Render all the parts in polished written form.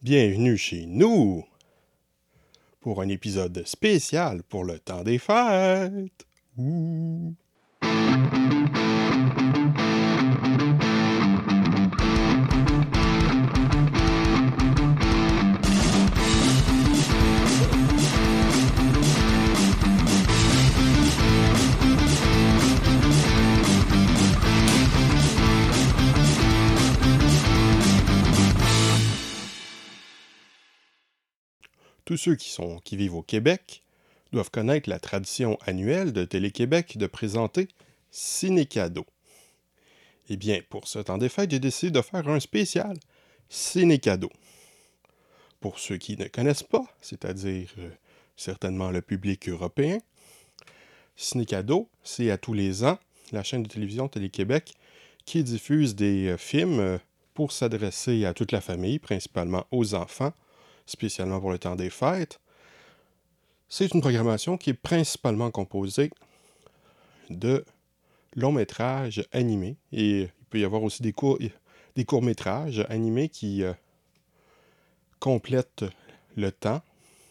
Bienvenue chez nous pour un épisode spécial pour le temps des fêtes. Ouh. Tous ceux qui vivent au Québec doivent connaître la tradition annuelle de Télé-Québec de présenter Ciné-Cadeau. Eh bien, pour ce temps des fêtes, j'ai décidé de faire un spécial Ciné-Cadeau. Pour ceux qui ne connaissent pas, c'est-à-dire certainement le public européen, Ciné-Cadeau, c'est à tous les ans la chaîne de télévision Télé-Québec qui diffuse des films pour s'adresser à toute la famille, principalement aux enfants, spécialement pour le temps des fêtes. C'est une programmation qui est principalement composée de longs métrages animés, et il peut y avoir aussi des courts-métrages animés qui complètent le temps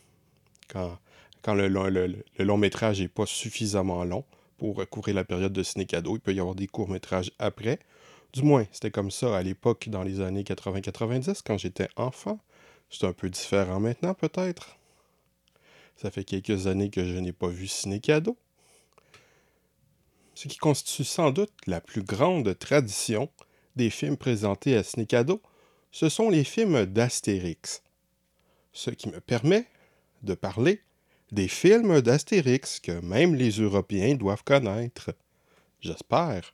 quand le long métrage n'est pas suffisamment long pour couvrir la période de ciné-cadeau. Il peut y avoir des courts-métrages après. Du moins, c'était comme ça à l'époque, dans les années 80-90, quand j'étais enfant. C'est un peu différent maintenant, peut-être. Ça fait quelques années que je n'ai pas vu ciné-cadeau. Ce qui constitue sans doute la plus grande tradition des films présentés à ciné-cadeau, ce sont les films d'Astérix. Ce qui me permet de parler des films d'Astérix que même les Européens doivent connaître. J'espère.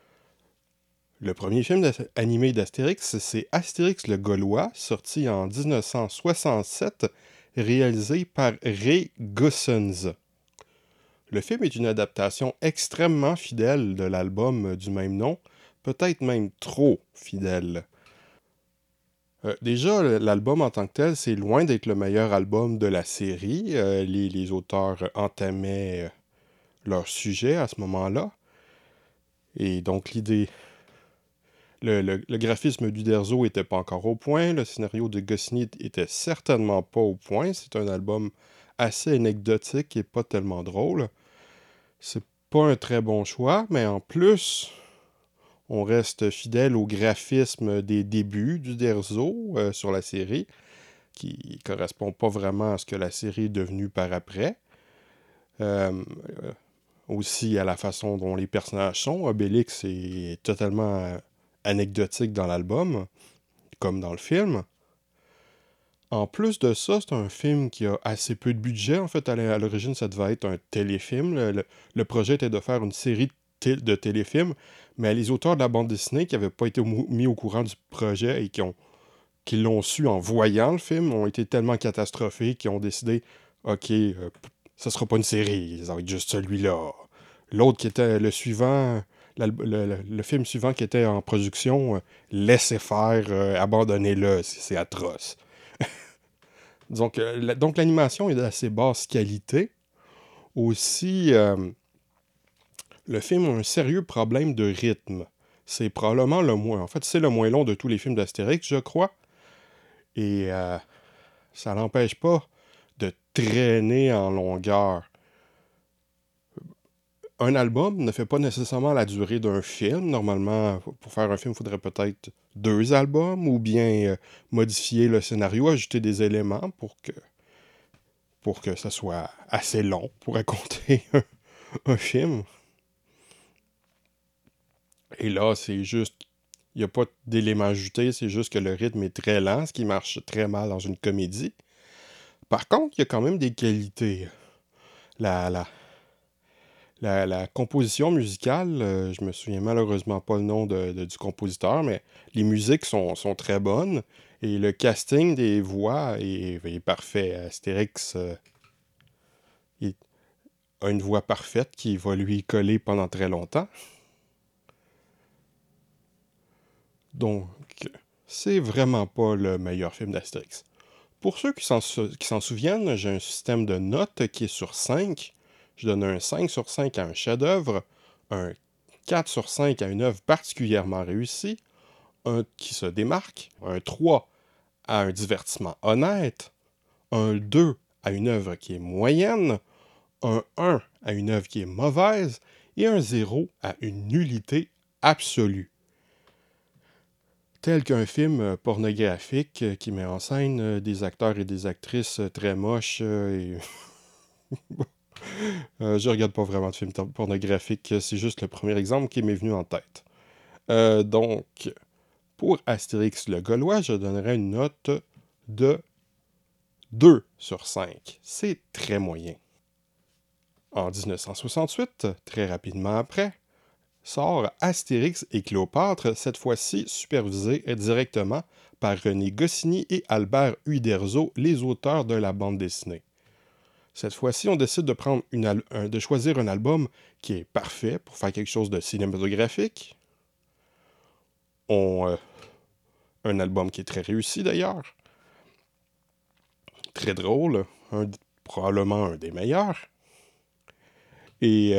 Le premier film animé d'Astérix, c'est Astérix le Gaulois, sorti en 1967, réalisé par Ray Goossens. Le film est une adaptation extrêmement fidèle de l'album du même nom, peut-être même trop fidèle. Déjà, l'album en tant que tel, c'est loin d'être le meilleur album de la série. Les auteurs entamaient leur sujet à ce moment-là. Et donc l'idée... Le graphisme d'Uderzo n'était pas encore au point, le scénario de Goscinny était certainement pas au point. C'est un album assez anecdotique et pas tellement drôle. C'est pas un très bon choix, mais en plus, on reste fidèle au graphisme des débuts d'Uderzo sur la série, qui correspond pas vraiment à ce que la série est devenue par après. Aussi à la façon dont les personnages sont. Obélix est totalement anecdotique dans l'album, comme dans le film. En plus de ça, c'est un film qui a assez peu de budget. En fait, à l'origine, ça devait être un téléfilm. Le projet était de faire une série de téléfilms, mais les auteurs de la bande dessinée qui n'avaient pas été mis au courant du projet et qui l'ont su en voyant le film ont été tellement catastrophés qu'ils ont décidé « Ok, ça sera pas une série, ça va être juste celui-là. » L'autre qui était le suivant... Le film suivant qui était en production, laissez faire, abandonnez-le, c'est atroce. Donc l'animation est d'assez basse qualité. Aussi, le film a un sérieux problème de rythme. C'est probablement le moins... En fait, c'est le moins long de tous les films d'Astérix, je crois. Et ça n'empêche pas de traîner en longueur. Un album ne fait pas nécessairement la durée d'un film. Normalement, pour faire un film, il faudrait peut-être 2 albums ou bien modifier le scénario, ajouter des éléments pour que ça soit assez long pour raconter un film. Et là, c'est juste... Il n'y a pas d'éléments ajoutés, c'est juste que le rythme est très lent, ce qui marche très mal dans une comédie. Par contre, il y a quand même des qualités. La composition musicale, je me souviens malheureusement pas le nom du compositeur, mais les musiques sont très bonnes et le casting des voix est parfait. Astérix a une voix parfaite qui va lui coller pendant très longtemps. Donc, c'est vraiment pas le meilleur film d'Astérix. Pour ceux qui s'en souviennent, j'ai un système de notes qui est sur 5. Je donne un 5 sur 5 à un chef-d'œuvre, un 4 sur 5 à une œuvre particulièrement réussie, un qui se démarque, un 3 à un divertissement honnête, un 2 à une œuvre qui est moyenne, un 1 à une œuvre qui est mauvaise, et un 0 à une nullité absolue. Tel qu'un film pornographique qui met en scène des acteurs et des actrices très moches et... je regarde pas vraiment de films pornographiques, c'est juste le premier exemple qui m'est venu en tête. Donc, pour Astérix le Gaulois, je donnerais une note de 2 sur 5. C'est très moyen. En 1968, très rapidement après, sort Astérix et Cléopâtre, cette fois-ci supervisé directement par René Goscinny et Albert Uderzo, les auteurs de la bande dessinée. Cette fois-ci, on décide de choisir un album qui est parfait pour faire quelque chose de cinématographique. Un album qui est très réussi d'ailleurs. Très drôle, probablement un des meilleurs. Et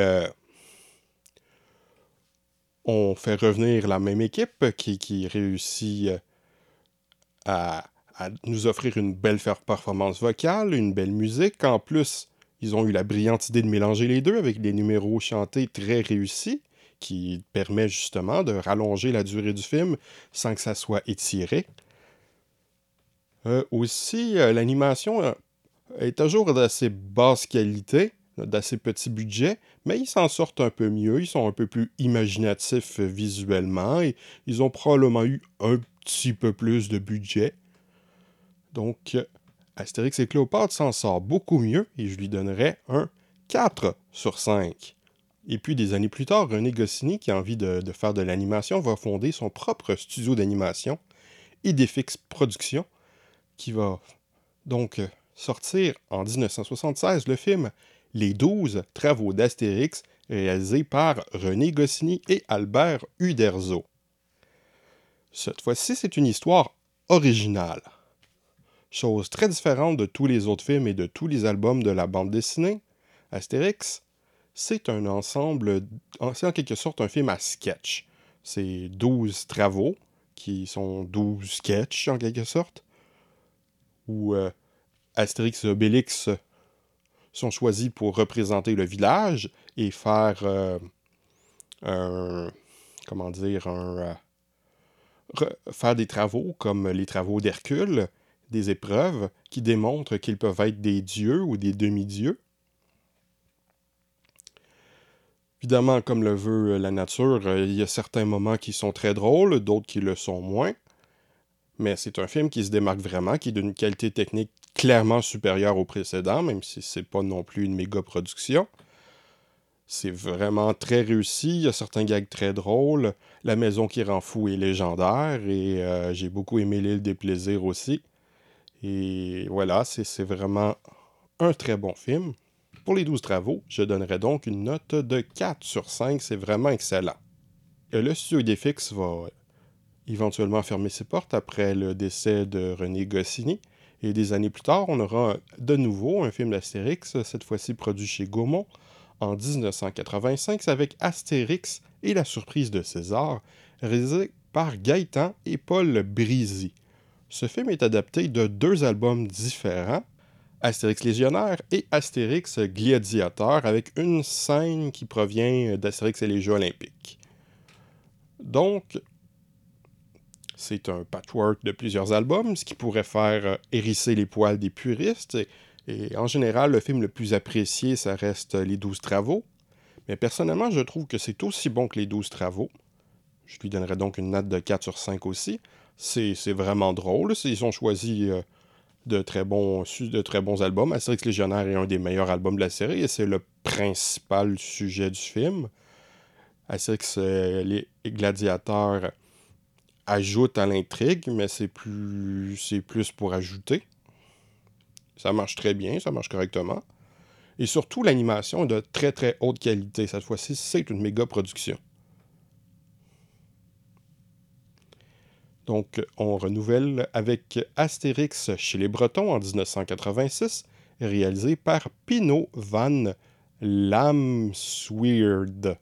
on fait revenir la même équipe qui réussit à nous offrir une belle performance vocale, une belle musique. En plus, ils ont eu la brillante idée de mélanger les deux avec des numéros chantés très réussis qui permet justement de rallonger la durée du film sans que ça soit étiré. Aussi, l'animation est toujours d'assez basse qualité, d'assez petit budget, mais ils s'en sortent un peu mieux, ils sont un peu plus imaginatifs visuellement, et ils ont probablement eu un petit peu plus de budget. Donc, Astérix et Cléopâtre s'en sort beaucoup mieux, et je lui donnerais un 4 sur 5. Et puis, des années plus tard, René Goscinny, qui a envie de faire de l'animation, va fonder son propre studio d'animation, Idéfix Productions, qui va donc sortir en 1976 le film Les 12 travaux d'Astérix, réalisé par René Goscinny et Albert Uderzo. Cette fois-ci, c'est une histoire originale. Chose très différente de tous les autres films et de tous les albums de la bande dessinée, Astérix, c'est un ensemble, c'est en quelque sorte un film à sketch. C'est 12 travaux, qui sont 12 sketchs en quelque sorte, où Astérix et Obélix sont choisis pour représenter le village et faire faire des travaux comme les travaux d'Hercule, des épreuves qui démontrent qu'ils peuvent être des dieux ou des demi-dieux. Évidemment, comme le veut la nature, il y a certains moments qui sont très drôles, d'autres qui le sont moins. Mais c'est un film qui se démarque vraiment, qui est d'une qualité technique clairement supérieure au précédent, même si c'est pas non plus une méga production. C'est vraiment très réussi, il y a certains gags très drôles, la maison qui rend fou est légendaire, et j'ai beaucoup aimé l'île des plaisirs aussi. Et voilà, c'est vraiment un très bon film. Pour les 12 travaux, je donnerais donc une note de 4 sur 5, c'est vraiment excellent. Le studio Idéfix va éventuellement fermer ses portes après le décès de René Goscinny, et des années plus tard, on aura de nouveau un film d'Astérix, cette fois-ci produit chez Gaumont, en 1985, avec Astérix et la surprise de César, réalisé par Gaëtan et Paul Brizy. Ce film est adapté de 2 albums différents, Astérix Légionnaire et Astérix Gladiateur, avec une scène qui provient d'Astérix et les Jeux Olympiques. Donc, c'est un patchwork de plusieurs albums, ce qui pourrait faire hérisser les poils des puristes. Et en général, le film le plus apprécié, ça reste Les 12 travaux. Mais personnellement, je trouve que c'est aussi bon que Les 12 travaux. Je lui donnerais donc une note de 4 sur 5 aussi. C'est vraiment drôle. Ils ont choisi de très bons albums. Astérix Légionnaire est un des meilleurs albums de la série et c'est le principal sujet du film. Astérix les Gladiateurs ajoute à l'intrigue, mais c'est plus pour ajouter. Ça marche très bien, ça marche correctement. Et surtout, l'animation est de très très haute qualité. Cette fois-ci, c'est une méga production. Donc, on renouvelle avec Astérix chez les Bretons en 1986, réalisé par Pino van Lamsweerd.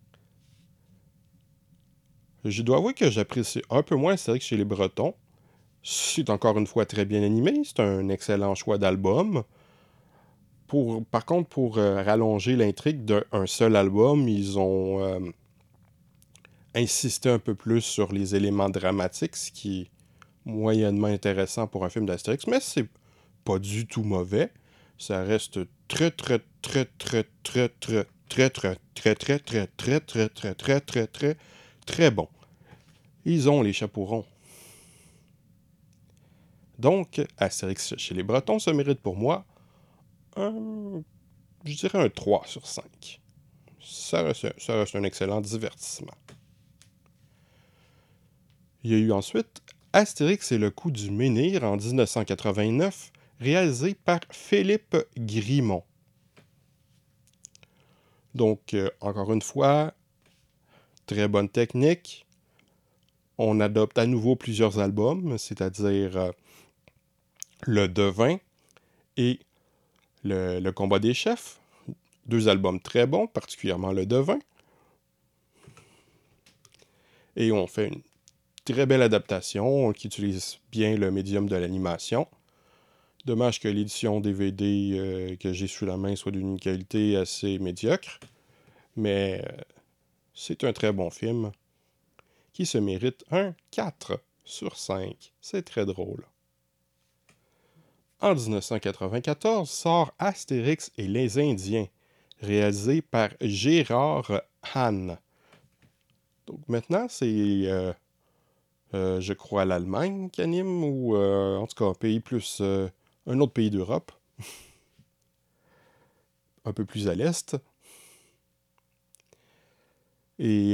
Je dois avouer que j'apprécie un peu moins Astérix chez les Bretons, C'est encore une fois très bien animé, c'est un excellent choix d'album. Par contre, pour rallonger l'intrigue d'un seul album, ils ont insisté un peu plus sur les éléments dramatiques, ce qui est moyennement intéressant pour un film d'Astérix, mais c'est pas du tout mauvais. Ça reste très, très, très, très, très, très, très, très, très, très, très, très, très, très, très, très, très, très bon. Ils ont les chapeaux ronds. Donc, Astérix chez les Bretons se mérite pour moi je dirais un 3 sur 5. Ça reste un excellent divertissement. Il y a eu ensuite Astérix et le coup du menhir en 1989, réalisé par Philippe Grimont. Donc, encore une fois, très bonne technique. On adopte à nouveau plusieurs albums, c'est-à-dire Le Devin et le Combat des chefs. Deux albums très bons, particulièrement Le Devin. Et on fait une très belle adaptation qui utilise bien le médium de l'animation. Dommage que l'édition DVD que j'ai sous la main soit d'une qualité assez médiocre, mais c'est un très bon film qui se mérite un 4 sur 5. C'est très drôle. En 1994 sort Astérix et les Indiens, réalisé par Gérard Hahn. Donc maintenant, c'est, je crois, l'Allemagne qui anime, ou en tout cas un pays plus... un autre pays d'Europe, un peu plus à l'est. Et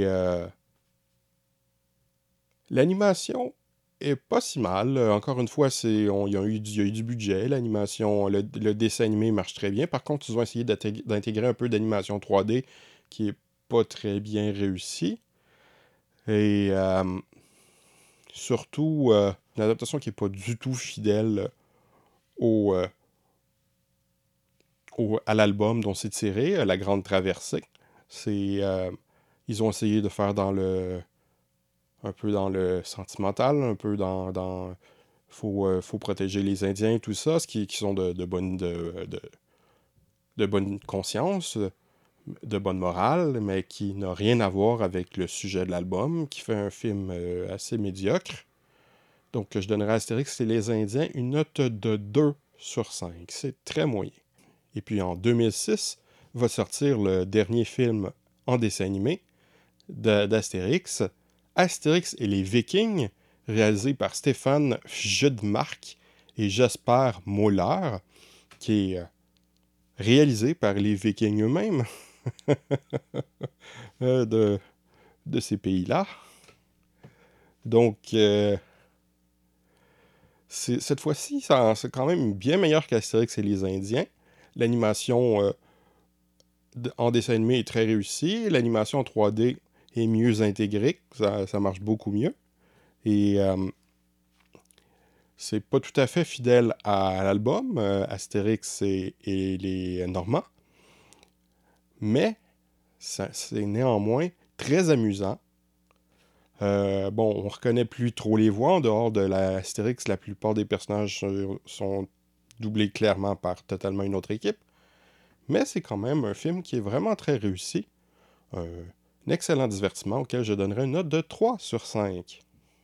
l'animation est pas si mal. Encore une fois, il y a eu du budget. L'animation, le dessin animé marche très bien. Par contre, ils ont essayé d'intégrer un peu d'animation 3D qui est pas très bien réussi. Et surtout, une adaptation qui est pas du tout fidèle au, euh, à l'album dont c'est tiré, La Grande Traversée. Ils ont essayé de faire un peu dans le sentimental, un peu dans faut protéger les Indiens, tout ça, qui sont de bonne conscience, de bonne morale, mais qui n'a rien à voir avec le sujet de l'album, qui fait un film assez médiocre. Donc, je donnerais à Astérix et les Indiens une note de 2 sur 5. C'est très moyen. Et puis, en 2006, va sortir le dernier film en dessin animé d'Astérix, Astérix et les Vikings, réalisé par Stéphane Judmark et Jasper Moller, qui est réalisé par les Vikings eux-mêmes de, de ces pays-là. Donc, cette fois-ci, c'est quand même bien meilleur qu'Astérix et les Indiens. L'animation en dessin animé est très réussie. L'animation en 3D est mieux intégrée. Ça marche beaucoup mieux. Et c'est pas tout à fait fidèle à l'album, Astérix et les Normands. Mais c'est néanmoins très amusant. Bon, on reconnaît plus trop les voix. En dehors de l'Astérix, la plupart des personnages sont doublés clairement par totalement une autre équipe. Mais c'est quand même un film qui est vraiment très réussi. Un excellent divertissement auquel je donnerais une note de 3 sur 5.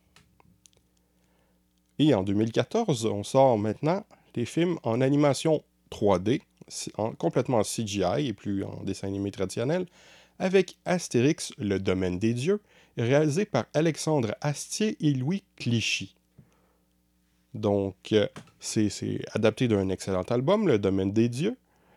Et en 2014, on sort maintenant des films en animation 3D, complètement en CGI et plus en dessin animé traditionnel, avec Astérix, le domaine des dieux, réalisé par Alexandre Astier et Louis Clichy. Donc, c'est adapté d'un excellent album, Le Domaine des dieux,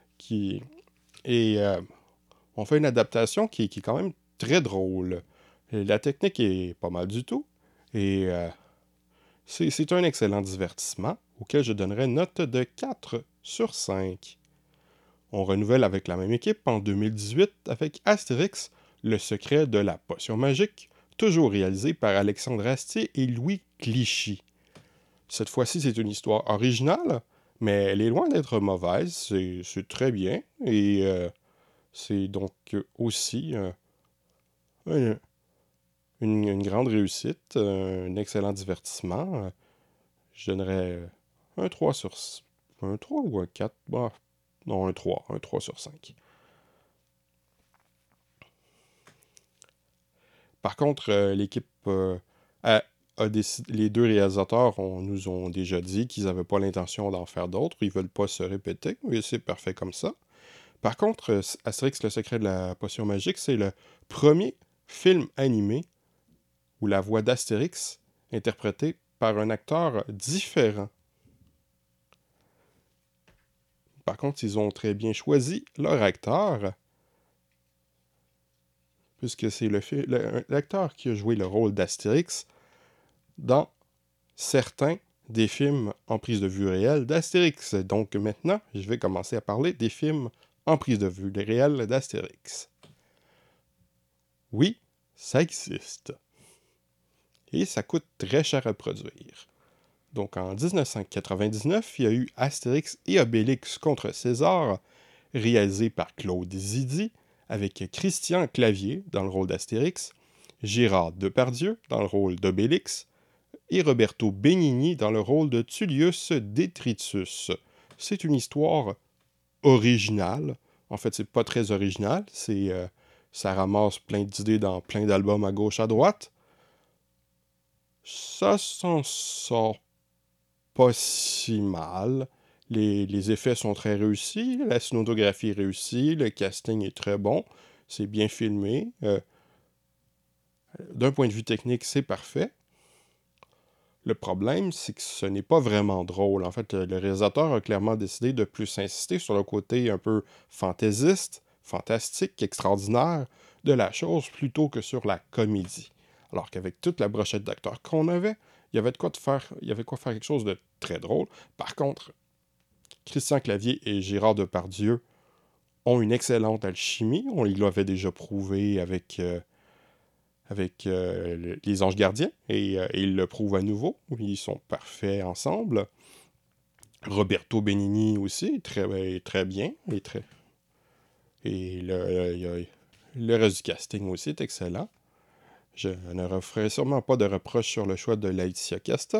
et on fait une adaptation qui est quand même très drôle. La technique est pas mal du tout, et c'est un excellent divertissement auquel je donnerais une note de 4 sur 5. On renouvelle avec la même équipe en 2018 avec Astérix, le secret de la potion magique, toujours réalisé par Alexandre Astier et Louis Clichy. Cette fois-ci, c'est une histoire originale, mais elle est loin d'être mauvaise, c'est très bien, et c'est donc aussi une grande réussite, un excellent divertissement. Je donnerais un 3 sur... Un 3 ou un 4? Bah, non, un 3. Un 3 sur 5. Par contre, l'équipe les deux réalisateurs nous ont déjà dit qu'ils n'avaient pas l'intention d'en faire d'autres. Ils veulent pas se répéter. Et c'est parfait comme ça. Par contre, Astérix, le secret de la potion magique, c'est le premier film animé où la voix d'Astérix est interprétée par un acteur différent. Par contre, ils ont très bien choisi leur acteur, puisque c'est l'acteur qui a joué le rôle d'Astérix dans certains des films en prise de vue réelle d'Astérix. Donc maintenant, je vais commencer à parler des films en prise de vue réelle d'Astérix. Oui, ça existe. Et ça coûte très cher à produire. Donc en 1999, il y a eu Astérix et Obélix contre César, réalisé par Claude Zidi, avec Christian Clavier dans le rôle d'Astérix, Gérard Depardieu dans le rôle d'Obélix, et Roberto Benigni dans le rôle de Tullius Detritus. C'est une histoire originale. En fait, c'est pas très original. Ça ramasse plein d'idées dans plein d'albums à gauche à droite. Ça s'en sort pas si mal. Les effets sont très réussis, la cinématographie est réussie, le casting est très bon, c'est bien filmé. D'un point de vue technique, c'est parfait. Le problème, c'est que ce n'est pas vraiment drôle. En fait, le réalisateur a clairement décidé de plus insister sur le côté un peu fantaisiste, fantastique, extraordinaire de la chose plutôt que sur la comédie. Alors qu'avec toute la brochette d'acteurs qu'on avait, il y avait quoi faire quelque chose de très drôle. Par contre, Christian Clavier et Gérard Depardieu ont une excellente alchimie. Ils l'avaient déjà prouvé avec les Anges Gardiens, et ils le prouvent à nouveau. Ils sont parfaits ensemble. Roberto Benigni aussi, très, très bien. Et le reste du casting aussi est excellent. Je ne referai sûrement pas de reproches sur le choix de Laetitia Casta.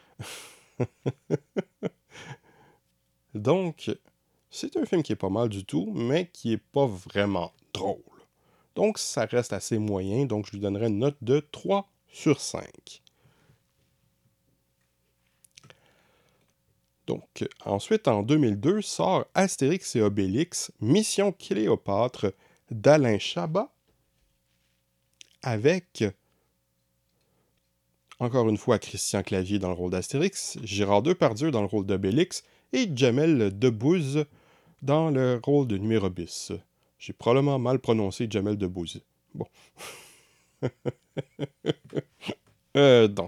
Donc, c'est un film qui est pas mal du tout, mais qui est pas vraiment drôle. Donc, ça reste assez moyen, donc je lui donnerai une note de 3 sur 5. Donc, ensuite, en 2002, sort Astérix et Obélix, Mission Cléopâtre d'Alain Chabat, avec, encore une fois, Christian Clavier dans le rôle d'Astérix, Gérard Depardieu dans le rôle d'Obélix, et Jamel Debbouze dans le rôle de Numérobis. J'ai probablement mal prononcé Jamel Debbouze. Bon. Donc,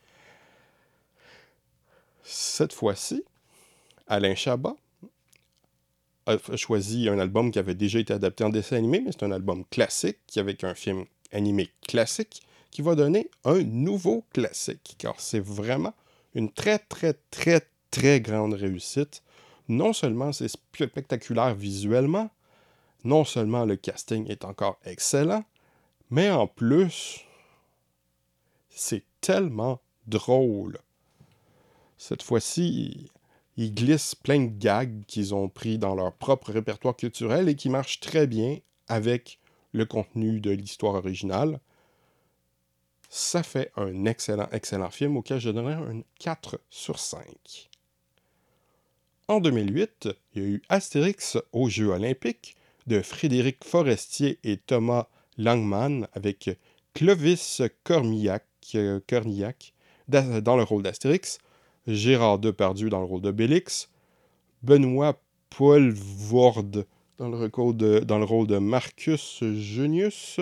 cette fois-ci, Alain Chabat a choisi un album qui avait déjà été adapté en dessin animé, mais c'est un album classique, avec un film animé classique, qui va donner un nouveau classique, car c'est vraiment une très, très, très, très grande réussite. Non seulement c'est spectaculaire visuellement, non seulement le casting est encore excellent, mais en plus, c'est tellement drôle. Cette fois-ci, ils glissent plein de gags qu'ils ont pris dans leur propre répertoire culturel et qui marchent très bien avec le contenu de l'histoire originale. Ça fait un excellent, excellent film auquel je donnerais un 4 sur 5. En 2008, il y a eu Astérix aux Jeux Olympiques de Frédéric Forestier et Thomas Langman avec Clovis Cornillac dans le rôle d'Astérix, Gérard Depardieu dans le rôle d'Obélix, Benoît Poelvoorde dans le rôle de Marcus Junius,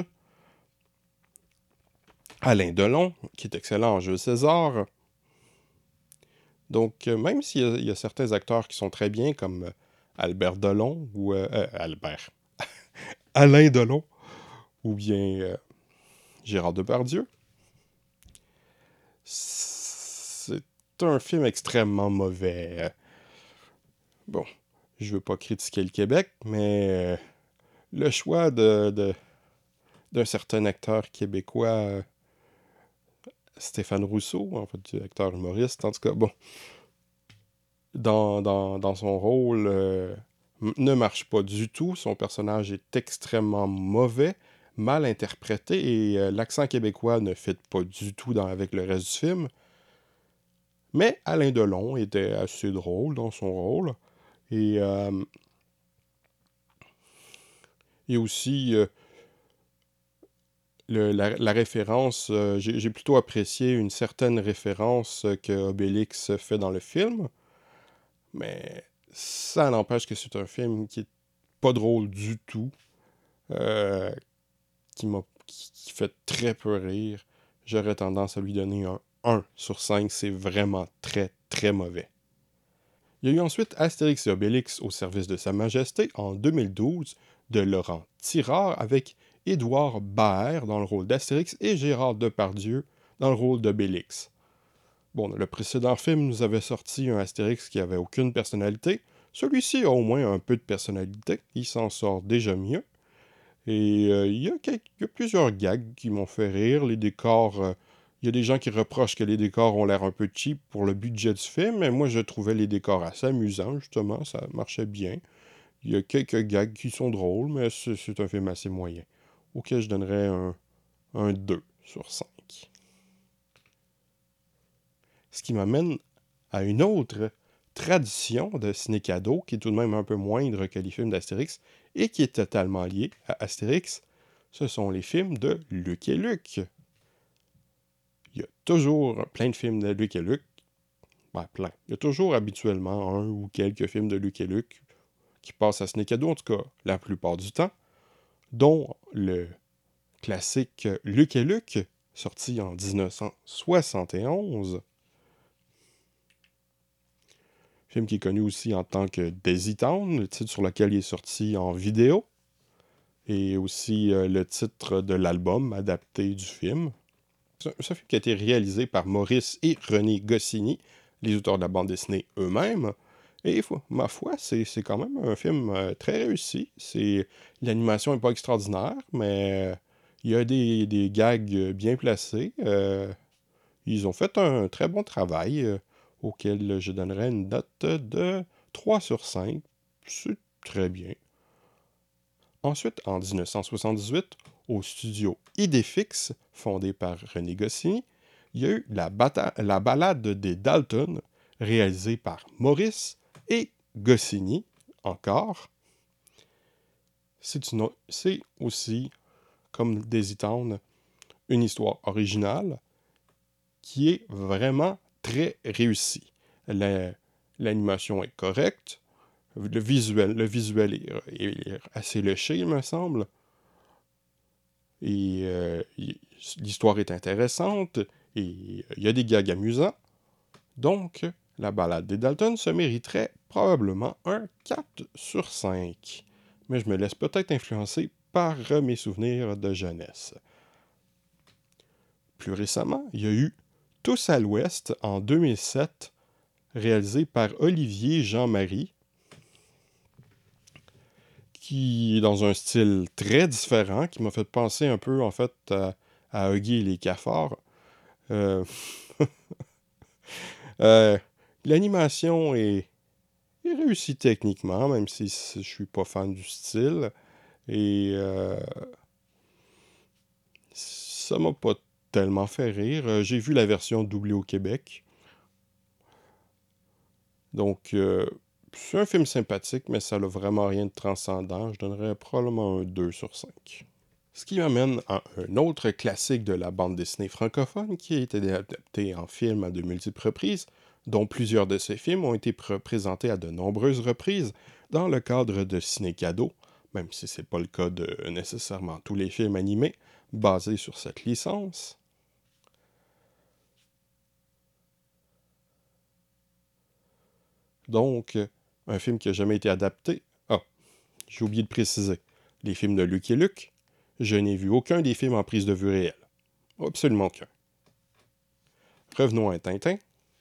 Alain Delon, qui est excellent en Jules César. Donc, même s'il y a certains acteurs qui sont très bien, comme Albert Delon, ou Alain Delon, ou bien Gérard Depardieu, c'est un film extrêmement mauvais. Bon, je veux pas critiquer le Québec, mais le choix d'un certain acteur québécois Stéphane Rousseau, en fait, acteur humoriste, en tout cas, bon, dans son rôle, ne marche pas du tout. Son personnage est extrêmement mauvais, mal interprété, et l'accent québécois ne fit pas du tout avec le reste du film. Mais Alain Delon était assez drôle dans son rôle. Et il y a aussi la référence, j'ai plutôt apprécié une certaine référence que Obélix fait dans le film, mais ça n'empêche que c'est un film qui est pas drôle du tout, euh, qui fait très peu rire. J'aurais tendance à lui donner un 1 sur 5, c'est vraiment très très mauvais. Il y a eu ensuite Astérix et Obélix au service de Sa Majesté en 2012 de Laurent Tirard avec Édouard Baer dans le rôle d'Astérix et Gérard Depardieu dans le rôle d'Obélix. Bon, le précédent film nous avait sorti un Astérix qui avait aucune personnalité. Celui-ci a au moins un peu de personnalité, il s'en sort déjà mieux. Et il y a plusieurs gags qui m'ont fait rire. Les décors, il y a des gens qui reprochent que les décors ont l'air un peu cheap pour le budget du film, mais moi je trouvais les décors assez amusants, justement, ça marchait bien. Il y a quelques gags qui sont drôles, mais c'est un film assez moyen, auquel je donnerais un 2 sur 5. Ce qui m'amène à une autre tradition de ciné-cadeau, qui est tout de même un peu moindre que les films d'Astérix, et qui est totalement liée à Astérix, ce sont les films de Luc et Luc. Il y a toujours plein de films de Luc et Luc. Ben, plein. Il y a toujours habituellement un ou quelques films de Luc et Luc qui passent à ciné-cadeau, en tout cas la plupart du temps, dont le classique Luc et Luc, sorti en 1971. Film qui est connu aussi en tant que Daisy Town, le titre sur lequel il est sorti en vidéo, et aussi le titre de l'album adapté du film. C'est un film qui a été réalisé par Maurice et René Goscinny, les auteurs de la bande dessinée eux-mêmes. Et ma foi, c'est quand même un film très réussi. L'animation n'est pas extraordinaire, mais il y a des gags bien placés. Ils ont fait un très bon travail auquel je donnerais une note de 3 sur 5. C'est très bien. Ensuite, en 1978, au studio Idéfix, fondé par René Goscinny, il y a eu la balade des Dalton, réalisée par Maurice et Goscinny, encore. C'est aussi, comme Daisy Town, une histoire originale qui est vraiment très réussie. L'animation est correcte, le visuel est assez léché, il me semble. Et l'histoire est intéressante, et il y a des gags amusants. Donc, la balade des Dalton se mériterait probablement un 4 sur 5. Mais je me laisse peut-être influencer par mes souvenirs de jeunesse. Plus récemment, il y a eu Tous à l'Ouest en 2007, réalisé par Olivier Jean-Marie, qui est dans un style très différent, qui m'a fait penser un peu, en fait, à Huggy et les cafards. Euh, euh, L'animation est réussie techniquement, même si je suis pas fan du style. Et ça m'a pas tellement fait rire. J'ai vu la version doublée au Québec. Donc, c'est un film sympathique, mais ça n'a vraiment rien de transcendant. Je donnerais probablement un 2 sur 5. Ce qui m'amène à un autre classique de la bande dessinée francophone qui a été adapté en film à de multiples reprises, dont plusieurs de ces films ont été présentés à de nombreuses reprises dans le cadre de ciné-cadeau, même si ce n'est pas le cas de nécessairement tous les films animés basés sur cette licence. Donc, un film qui n'a jamais été adapté. Ah, j'ai oublié de préciser. Les films de Luc et Luc, je n'ai vu aucun des films en prise de vue réelle. Absolument aucun. Revenons à Tintin.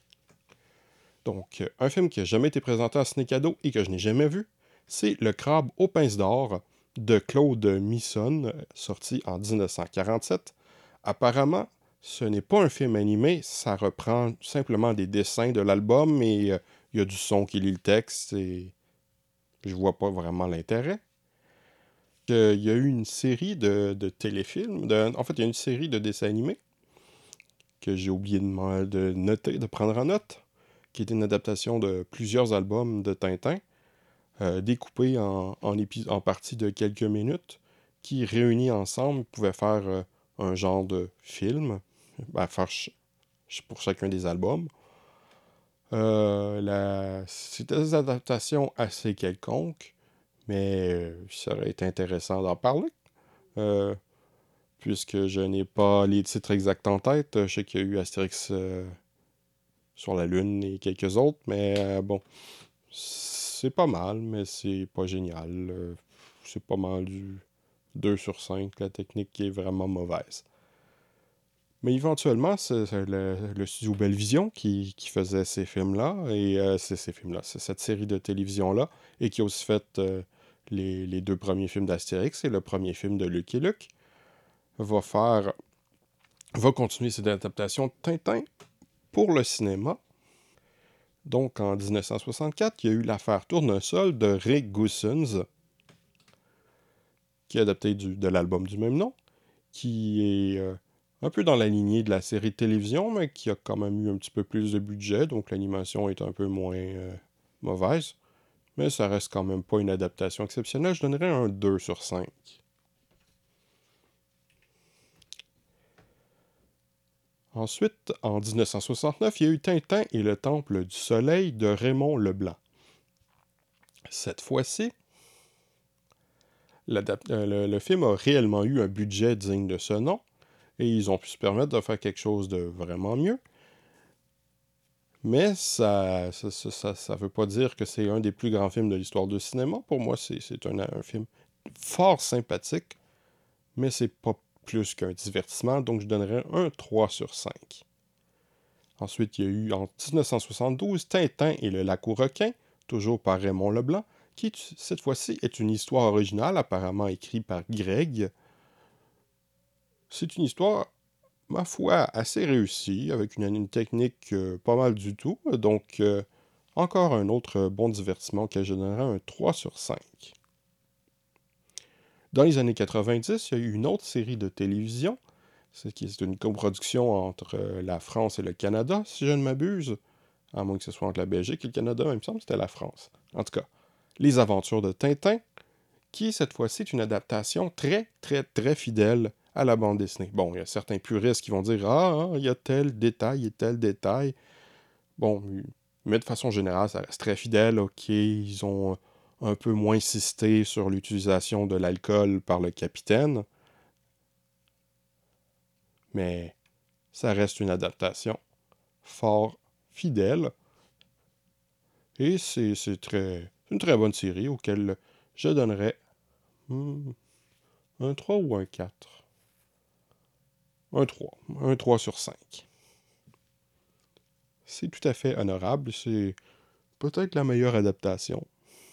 Donc, un film qui n'a jamais été présenté à ciné-cadeau et que je n'ai jamais vu, c'est Le Crabe aux pinces d'or de Claude Misson, sorti en 1947. Apparemment, ce n'est pas un film animé, ça reprend simplement des dessins de l'album et il y a du son qui lit le texte et je vois pas vraiment l'intérêt. Il y a eu une série de téléfilms, en fait, il y a une série de dessins animés que j'ai oublié de noter, de prendre en note, qui était une adaptation de plusieurs albums de Tintin, découpés en parties de quelques minutes, qui, réunis ensemble, pouvaient faire un genre de film, ben, pour chacun des albums. C'était des adaptations assez quelconques, mais ça aurait été intéressant d'en parler. Euh, Puisque je n'ai pas les titres exacts en tête. Je sais qu'il y a eu Astérix sur la Lune et quelques autres, mais bon, c'est pas mal, mais c'est pas génial. C'est pas mal du 2 sur 5, la technique qui est vraiment mauvaise. Mais éventuellement, c'est le studio Bellevision qui faisait ces films-là, et c'est ces films-là, c'est cette série de télévision-là, et qui a aussi fait les deux premiers films d'Astérix et le premier film de Lucky Luke, va continuer cette adaptation de Tintin pour le cinéma. Donc, en 1964, il y a eu l'affaire Tournesol de Rick Goossens, qui est adapté de l'album du même nom, qui est un peu dans la lignée de la série de télévision, mais qui a quand même eu un petit peu plus de budget, donc l'animation est un peu moins mauvaise. Mais ça reste quand même pas une adaptation exceptionnelle. Je donnerais un 2 sur 5. Ensuite, en 1969, il y a eu Tintin et le Temple du Soleil de Raymond Leblanc. Cette fois-ci, le film a réellement eu un budget digne de ce nom, et ils ont pu se permettre de faire quelque chose de vraiment mieux. Mais ça veut pas dire que c'est un des plus grands films de l'histoire du cinéma. Pour moi, c'est un film fort sympathique, mais c'est pas plus qu'un divertissement, donc je donnerais un 3 sur 5. Ensuite, il y a eu en 1972 Tintin et le lac aux requins, toujours par Raymond Leblanc, qui cette fois-ci est une histoire originale, apparemment écrite par Greg. C'est une histoire, ma foi, assez réussie, avec une technique pas mal du tout, donc encore un autre bon divertissement que je donnerais un 3 sur 5. Dans les années 90, il y a eu une autre série de télévision, c'est une coproduction entre la France et le Canada, si je ne m'abuse, à moins que ce soit entre la Belgique et le Canada, il me semble que c'était la France. En tout cas, Les Aventures de Tintin, qui cette fois-ci est une adaptation très, très, très fidèle à la bande dessinée. Bon, il y a certains puristes qui vont dire ah, il y a tel détail et tel détail. Bon, mais de façon générale, ça reste très fidèle. Ok, ils ont un peu moins insisté sur l'utilisation de l'alcool par le capitaine, mais ça reste une adaptation fort fidèle. Et c'est une très bonne série auquel je donnerais un 3 ou un 4. Un 3. Un 3 sur 5. C'est tout à fait honorable. C'est peut-être la meilleure adaptation.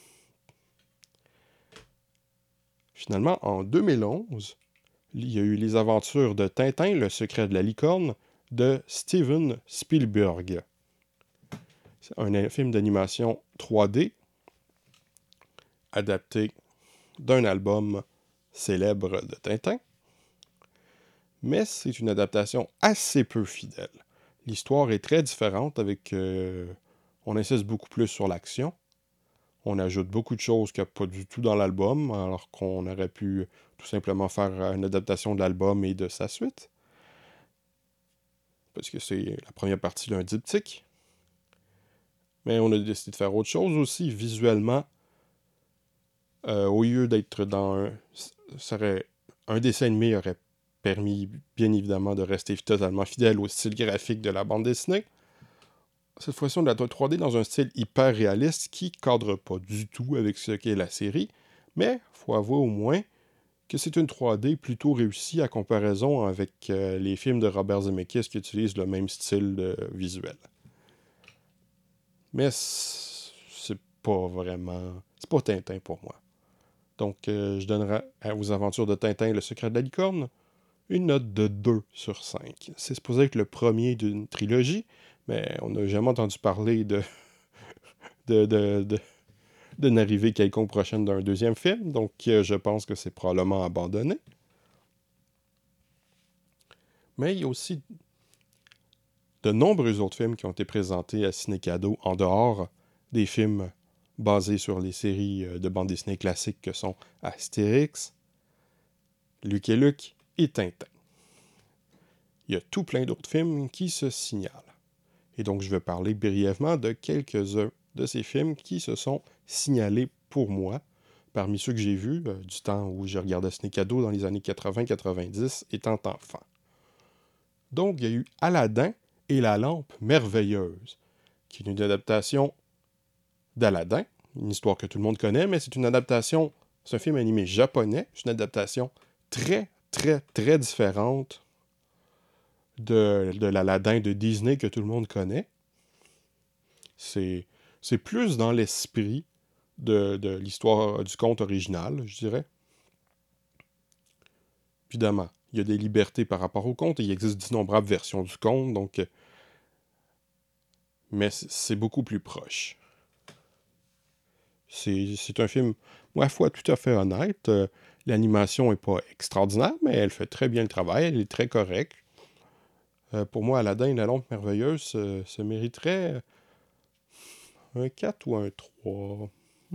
Finalement, en 2011, il y a eu Les Aventures de Tintin, le secret de la licorne, de Steven Spielberg. C'est un film d'animation 3D adapté d'un album célèbre de Tintin. Mais c'est une adaptation assez peu fidèle. L'histoire est très différente avec... on insiste beaucoup plus sur l'action. On ajoute beaucoup de choses qu'il n'y a pas du tout dans l'album, alors qu'on aurait pu tout simplement faire une adaptation de l'album et de sa suite. Parce que c'est la première partie d'un diptyque. Mais on a décidé de faire autre chose aussi, visuellement. Au lieu d'être dans un dessin animé aurait permis, bien évidemment, de rester totalement fidèle au style graphique de la bande dessinée. Cette fois-ci, on a 3D dans un style hyper réaliste qui cadre pas du tout avec ce qu'est la série, mais faut avouer au moins que c'est une 3D plutôt réussie à comparaison avec les films de Robert Zemeckis qui utilisent le même style visuel. Mais c'est pas vraiment... C'est pas Tintin pour moi. Donc, je donnerai aux Aventures de Tintin le secret de la licorne une note de 2 sur 5. C'est supposé être le premier d'une trilogie, mais on n'a jamais entendu parler de, de, de, d'une arrivée quelconque prochaine d'un deuxième film, donc je pense que c'est probablement abandonné. Mais il y a aussi de nombreux autres films qui ont été présentés à Ciné-Cadeau en dehors des films basés sur les séries de bande dessinée classiques que sont Astérix, Lucky Luke et Tintin. Il y a tout plein d'autres films qui se signalent. Et donc je vais parler brièvement de quelques-uns de ces films qui se sont signalés pour moi, parmi ceux que j'ai vus du temps où je regardais Ciné-Cadeau dans les années 80-90 étant enfant. Donc il y a eu Aladdin et la lampe merveilleuse, qui est une adaptation d'Aladdin, une histoire que tout le monde connaît, mais c'est une adaptation, c'est un film animé japonais, c'est une adaptation très, très, très différente de l'Aladdin de Disney que tout le monde connaît. C'est plus dans l'esprit de l'histoire du conte original, je dirais. Évidemment, il y a des libertés par rapport au conte, et il existe d'innombrables versions du conte, donc... mais c'est beaucoup plus proche. C'est un film, ma foi, tout à fait honnête. L'animation n'est pas extraordinaire, mais elle fait très bien le travail, elle est très correcte. Pour moi, Aladdin et la lampe merveilleuse se mériterait un 4 ou un 3.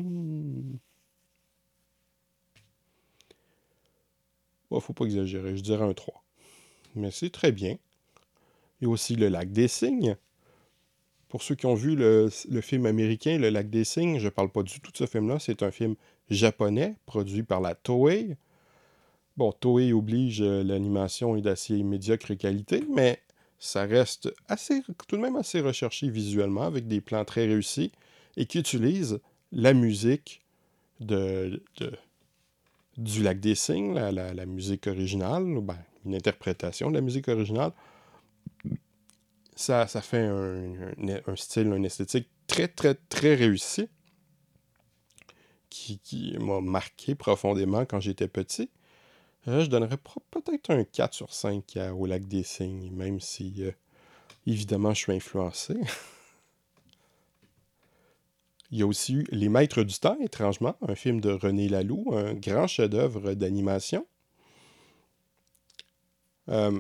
Bon, faut pas exagérer, je dirais un 3. Mais c'est très bien. Il y a aussi Le Lac des Cygnes. Pour ceux qui ont vu le film américain Le Lac des Cygnes, je parle pas du tout de ce film-là. C'est un film japonais, produit par la Toei. Bon, Toei oblige, l'animation est d'assez médiocre qualité, mais ça reste tout de même assez recherché visuellement, avec des plans très réussis, et qui utilise la musique du Lac des Cygnes, la musique originale, ben, une interprétation de la musique originale. Ça fait un style, une esthétique très, très, très réussi, qui m'a marqué profondément quand j'étais petit. Je donnerais peut-être un 4 sur 5 au Lac des Cygnes, même si, évidemment, je suis influencé. Il y a aussi eu Les Maîtres du Temps, étrangement, un film de René Laloux, un grand chef-d'œuvre d'animation. Un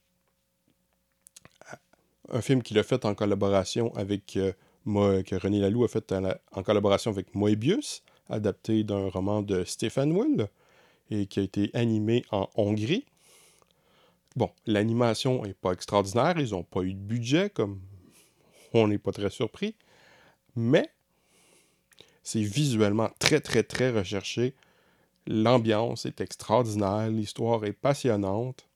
film qu'il a fait en collaboration avec... que René Laloux a fait en collaboration avec Moebius, adapté d'un roman de Stefan Will, et qui a été animé en Hongrie. Bon, l'animation n'est pas extraordinaire, ils n'ont pas eu de budget, comme on n'est pas très surpris, mais c'est visuellement très, très, très recherché. L'ambiance est extraordinaire, l'histoire est passionnante,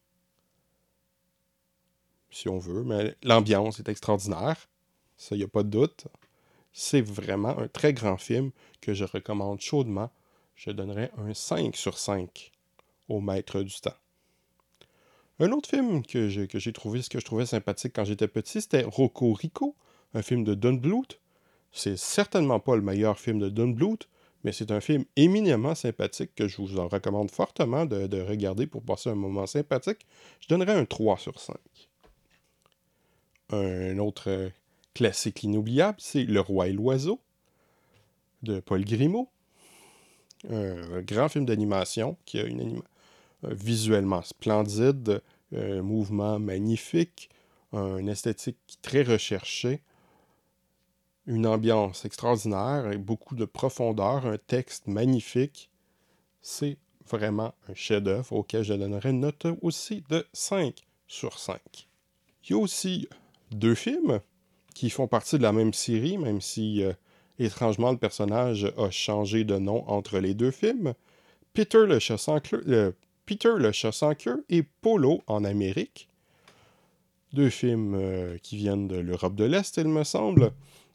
si on veut, mais l'ambiance est extraordinaire, ça, il n'y a pas de doute. C'est vraiment un très grand film que je recommande chaudement. Je donnerais un 5 sur 5 au Maître du Temps. Un autre film que j'ai trouvé, ce que je trouvais sympathique quand j'étais petit, c'était Rocco Rico, un film de Don Bluth. C'est certainement pas le meilleur film de Don Bluth, mais c'est un film éminemment sympathique que je vous en recommande fortement de regarder pour passer un moment sympathique. Je donnerais un 3 sur 5. Un autre classique inoubliable, c'est Le Roi et l'Oiseau de Paul Grimaud. Un grand film d'animation qui a visuellement splendide, un mouvement magnifique, une esthétique très recherchée, une ambiance extraordinaire et beaucoup de profondeur, un texte magnifique. C'est vraiment un chef-d'œuvre auquel je donnerais une note aussi de 5 sur 5. Il y a aussi 2 films qui font partie de la même série, même si étrangement le personnage a changé de nom entre les 2 films. Peter le chat sans queue et Polo en Amérique. 2 films qui viennent de l'Europe de l'Est, il me semble,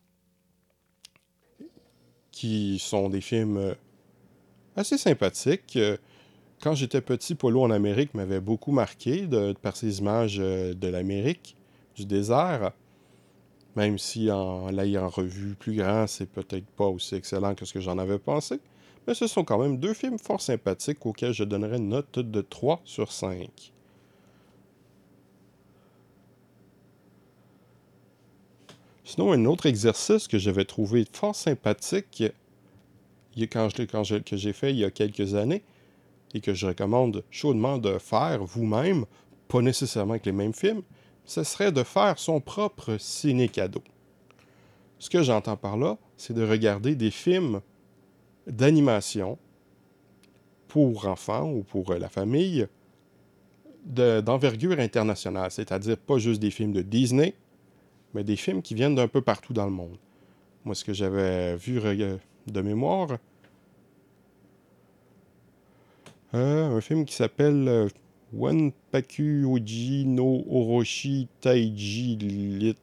qui sont des films assez sympathiques. Quand j'étais petit, Polo en Amérique m'avait beaucoup marqué par ses images de l'Amérique, du désert. Même si en l'ayant revu plus grand, c'est peut-être pas aussi excellent que ce que j'en avais pensé. Mais ce sont quand même 2 films fort sympathiques auxquels je donnerais une note de 3 sur 5. Sinon, un autre exercice que j'avais trouvé fort sympathique que j'ai fait il y a quelques années et que je recommande chaudement de faire vous-même, pas nécessairement avec les mêmes films, ce serait de faire son propre ciné-cadeau. Ce que j'entends par là, c'est de regarder des films d'animation pour enfants ou pour la famille d'envergure internationale, c'est-à-dire pas juste des films de Disney, mais des films qui viennent d'un peu partout dans le monde. Moi, ce que j'avais vu de mémoire, un film qui s'appelle Wanpaku Oji no Oroshi Taiji Lit,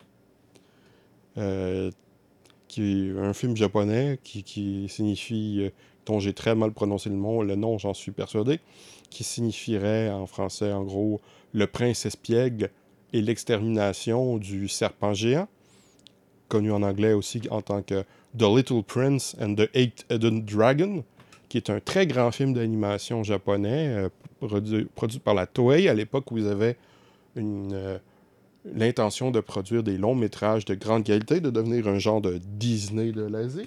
euh, qui est un film japonais qui signifie, dont j'ai très mal prononcé le nom, j'en suis persuadé, qui signifierait en français, en gros, Le prince espiègle et l'extermination du serpent géant, connu en anglais aussi en tant que The Little Prince and the Eight-Headed Dragon, qui est un très grand film d'animation japonais, produit par la Toei à l'époque où ils avaient l'intention de produire des longs métrages de grande qualité, de devenir un genre de Disney de l'Asie.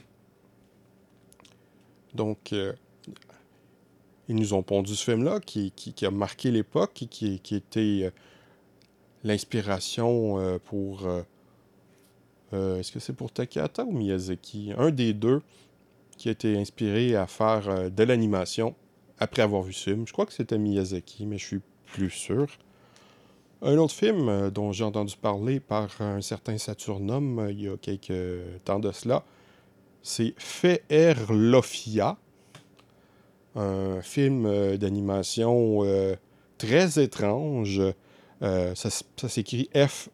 Donc, ils nous ont pondu ce film-là qui a marqué l'époque et qui était l'inspiration pour... est-ce que c'est pour Takahata ou Miyazaki? Un des deux qui a été inspiré à faire de l'animation après avoir vu ce film. Je crois que c'était Miyazaki, mais je suis plus sûr. Un autre film dont j'ai entendu parler par un certain Saturnum il y a quelques temps de cela, c'est Feerlofia, un film d'animation très étrange. Ça s'écrit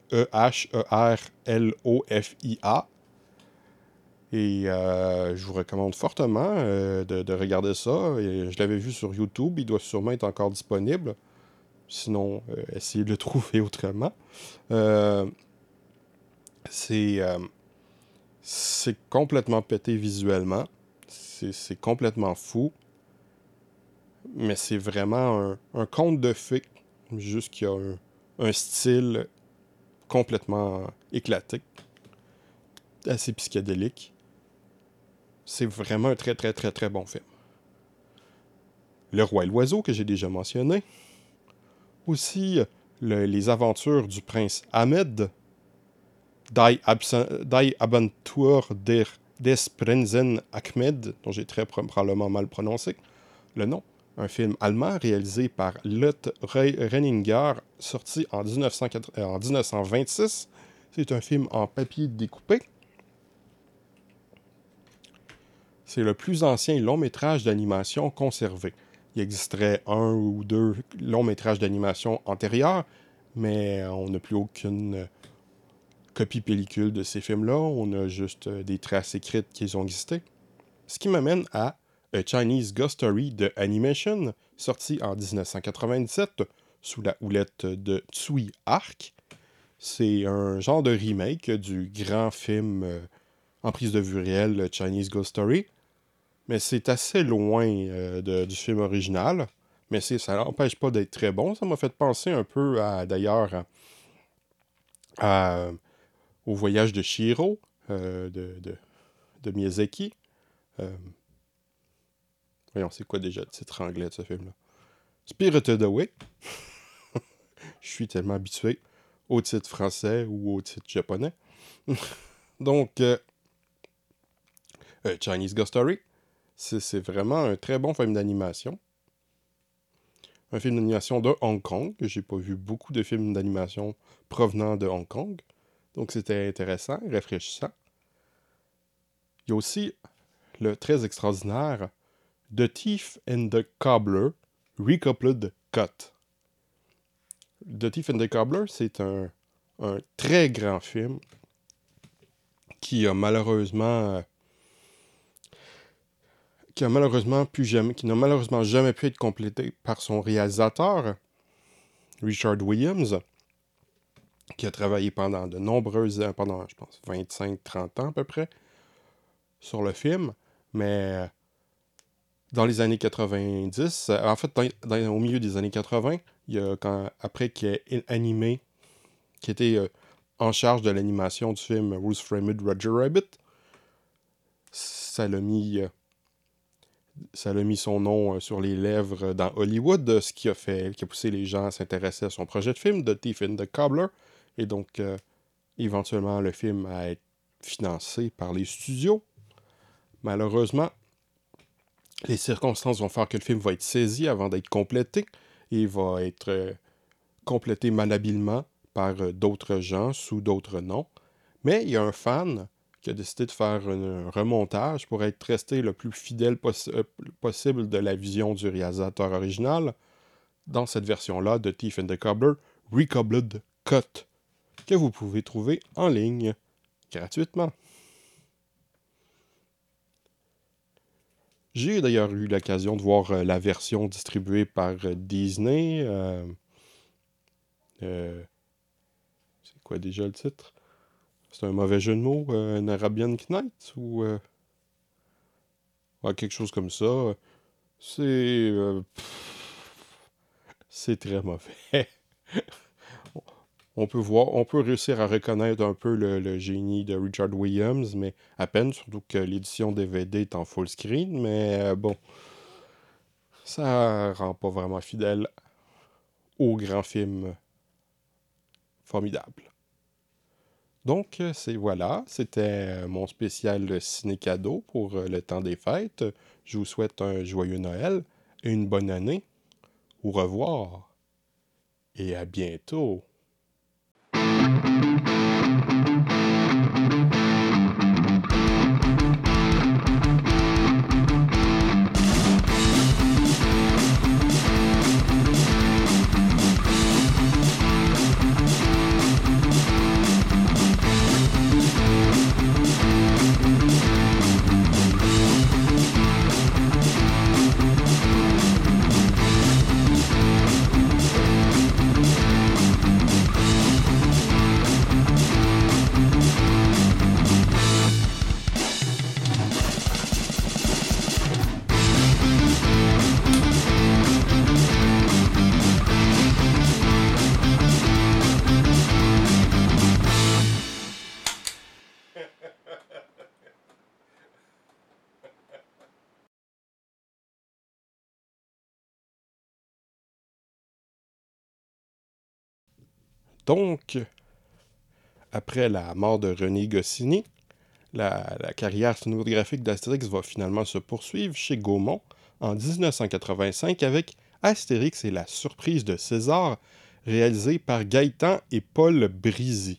Feherlofia. Et je vous recommande fortement de regarder ça. Et je l'avais vu sur YouTube, il doit sûrement être encore disponible. Sinon, essayez de le trouver autrement. Euh, c'est c'est complètement pété visuellement. C'est complètement fou. Mais c'est vraiment un conte de fées. Juste qu'il y a un style complètement éclaté, assez psychédélique. C'est vraiment un très très très très bon film. Le Roi et l'Oiseau, que j'ai déjà mentionné. Aussi, les aventures du prince Ahmed, Die Abenteuer des Prinzen Ahmed, dont j'ai très probablement mal prononcé le nom. Un film allemand réalisé par Lotte Renninger, sorti en 1926. C'est un film en papier découpé. C'est le plus ancien long métrage d'animation conservé. Il existerait un ou deux longs métrages d'animation antérieurs, mais on n'a plus aucune copie pellicule de ces films-là. On a juste des traces écrites qui ont existé. Ce qui m'amène à A Chinese Ghost Story de Animation, sorti en 1997 sous la houlette de Tsui Hark. C'est un genre de remake du grand film en prise de vue réelle Chinese Ghost Story. Mais c'est assez loin du film original. Mais ça n'empêche pas d'être très bon. Ça m'a fait penser un peu d'ailleurs au voyage de Chihiro de Miyazaki. Voyons, c'est quoi déjà le titre anglais de ce film-là? Spirited Away. Je suis tellement habitué au titre français ou au titre japonais. Donc, Chinese Ghost Story, c'est vraiment un très bon film d'animation. Un film d'animation de Hong Kong. J'ai pas vu beaucoup de films d'animation provenant de Hong Kong. Donc, c'était intéressant, rafraîchissant. Il y a aussi le très extraordinaire The Thief and the Cobbler, Recoupled Cut. The Thief and the Cobbler, c'est un très grand film qui a malheureusement qui n'a malheureusement jamais pu être complété par son réalisateur, Richard Williams, qui a travaillé pendant de nombreuses années, pendant, je pense, 25-30 ans à peu près, sur le film. Mais dans les années 90, en fait, au milieu des années 80, il y a après qu'il ait animé, qui a été en charge de l'animation du film Who's Framed Roger Rabbit. Ça l'a mis son nom sur les lèvres dans Hollywood, ce qui a poussé les gens à s'intéresser à son projet de film, The Thief and the Cobbler, et donc éventuellement le film à être financé par les studios. Malheureusement, les circonstances vont faire que le film va être saisi avant d'être complété, et va être complété malhabilement par d'autres gens sous d'autres noms. Mais il y a un fan qui a décidé de faire un remontage pour être resté le plus fidèle possible de la vision du réalisateur original dans cette version-là de Thief and the Cobbler, Recobbled Cut, que vous pouvez trouver en ligne gratuitement. J'ai d'ailleurs eu l'occasion de voir la version distribuée par Disney. C'est quoi déjà le titre? C'est un mauvais jeu de mots, un Arabian Knight ou ouais, quelque chose comme ça. C'est très mauvais. On peut réussir à reconnaître un peu le génie de Richard Williams, mais à peine, surtout que l'édition DVD est en full screen, mais bon, ça rend pas vraiment fidèle au grand film formidable. Donc, c'était mon spécial ciné-cadeau pour le temps des fêtes. Je vous souhaite un joyeux Noël et une bonne année. Au revoir et à bientôt. Donc, après la mort de René Goscinny, la carrière cinématographique d'Astérix va finalement se poursuivre chez Gaumont en 1985 avec Astérix et la surprise de César, réalisé par Gaëtan et Paul Brizy.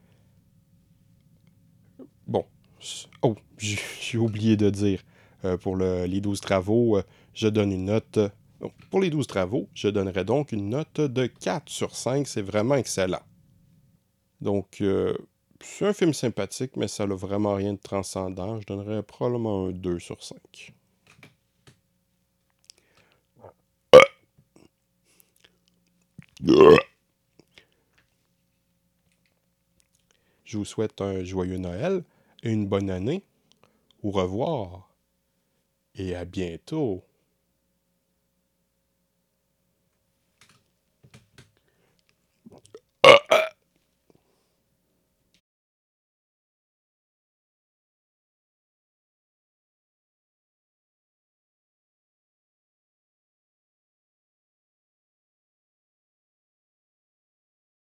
Bon, j'ai oublié de dire, pour les 12 travaux, je donne une note... pour les 12 travaux, je donnerais donc une note de 4 sur 5, c'est vraiment excellent. Donc, c'est un film sympathique, mais ça n'a vraiment rien de transcendant. Je donnerais probablement un 2 sur 5. Je vous souhaite un joyeux Noël et une bonne année. Au revoir et à bientôt.